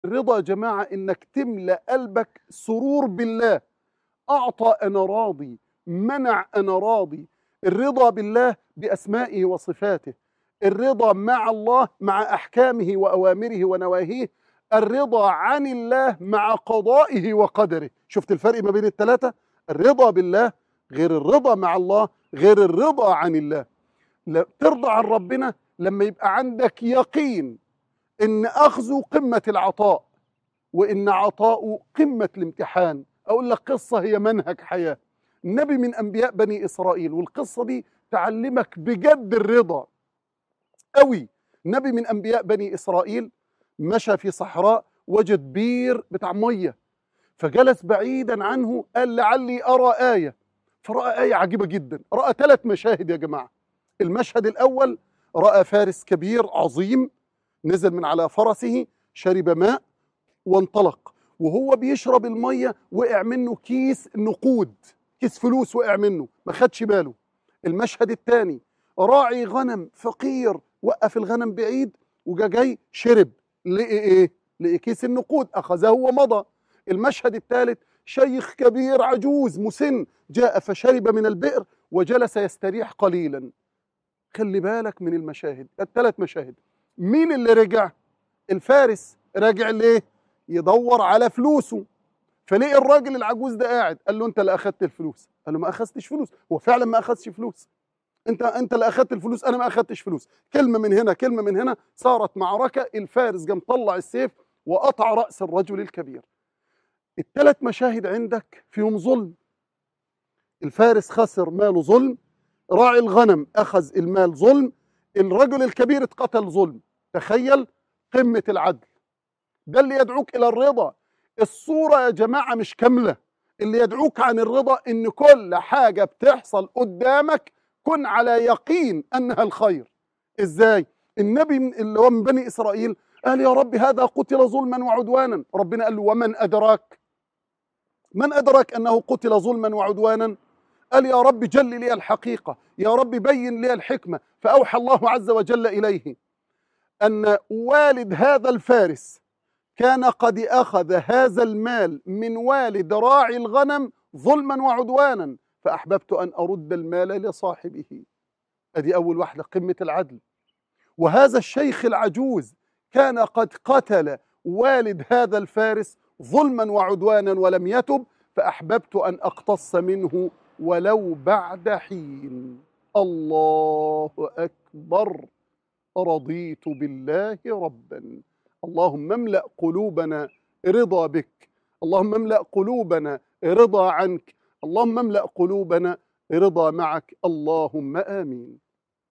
الرضا يا جماعة إنك تملأ قلبك سرور بالله. أعطى أنا راضي، منع أنا راضي. الرضا بالله بأسمائه وصفاته، الرضا مع الله مع أحكامه وأوامره ونواهيه، الرضا عن الله مع قضائه وقدره. شفت الفرق ما بين الثلاثة؟ الرضا بالله غير الرضا مع الله غير الرضا عن الله. ترضى عن ربنا لما يبقى عندك يقين إن أخذه قمة العطاء وإن عطاؤه قمة الامتحان. أقول لك قصة هي منهج حياة. نبي من أنبياء بني إسرائيل، والقصة دي تعلمك بجد الرضا قوي. نبي من أنبياء بني إسرائيل مشى في صحراء، وجد بير بتاع مية، فجلس بعيدا عنه، قال لعلي أرى آية. فرأى آية عجيبة جدا. رأى 3 مشاهد يا جماعة. المشهد الأول رأى فارس كبير عظيم نزل من على فرسه، شرب ماء وانطلق. وهو بيشرب المية وقع منه كيس نقود، كيس فلوس وقع منه، ما خدش باله. المشهد الثاني راعي غنم فقير وقف الغنم بعيد جاي شرب، لقي ايه؟ لقي كيس النقود، اخذه ومضى. المشهد الثالث شيخ كبير عجوز مسن جاء فشرب من البئر وجلس يستريح قليلا. خلي بالك من المشاهد، ال3 مشاهد. مين اللي رجع؟ الفارس. راجع ليه؟ يدور على فلوسه. فلقي الراجل العجوز ده قاعد، قال له انت اللي اخذت الفلوس. قال له ما اخذتش فلوس. هو فعلا ما اخذش فلوس. انت اللي اخذت الفلوس، انا ما اخذتش فلوس. كلمه من هنا كلمه من هنا، صارت معركه. الفارس قام طلع السيف وقطع راس الرجل الكبير. ال3 مشاهد عندك فيهم ظلم. الفارس خسر ماله ظلم، راعي الغنم اخذ المال ظلم، الرجل الكبير اتقتل ظلم. تخيل قمه العدل. ده اللي يدعوك إلى الرضا. الصورة يا جماعة مش كاملة. اللي يدعوك عن الرضا إن كل حاجة بتحصل قدامك كن على يقين أنها الخير. إزاي؟ النبي اللي هو من بني إسرائيل قال يا رب هذا قتل ظلما وعدوانا. ربنا قال له ومن أدراك؟ من أدراك أنه قتل ظلما وعدوانا؟ قال يا رب جل لي الحقيقة، يا رب بين لي الحكمة. فأوحى الله عز وجل إليه أن والد هذا الفارس كان قد أخذ هذا المال من والد راعي الغنم ظلما وعدوانا، فأحببت أن أرد المال لصاحبه. أدي أول واحدة، قمة العدل. وهذا الشيخ العجوز كان قد قتل والد هذا الفارس ظلما وعدوانا ولم يتب، فأحببت أن أقتص منه ولو بعد حين. الله أكبر. رضيت بالله ربا. اللهم املأ قلوبنا رضا بك، اللهم املأ قلوبنا رضا عنك، اللهم املأ قلوبنا رضا معك، اللهم آمين.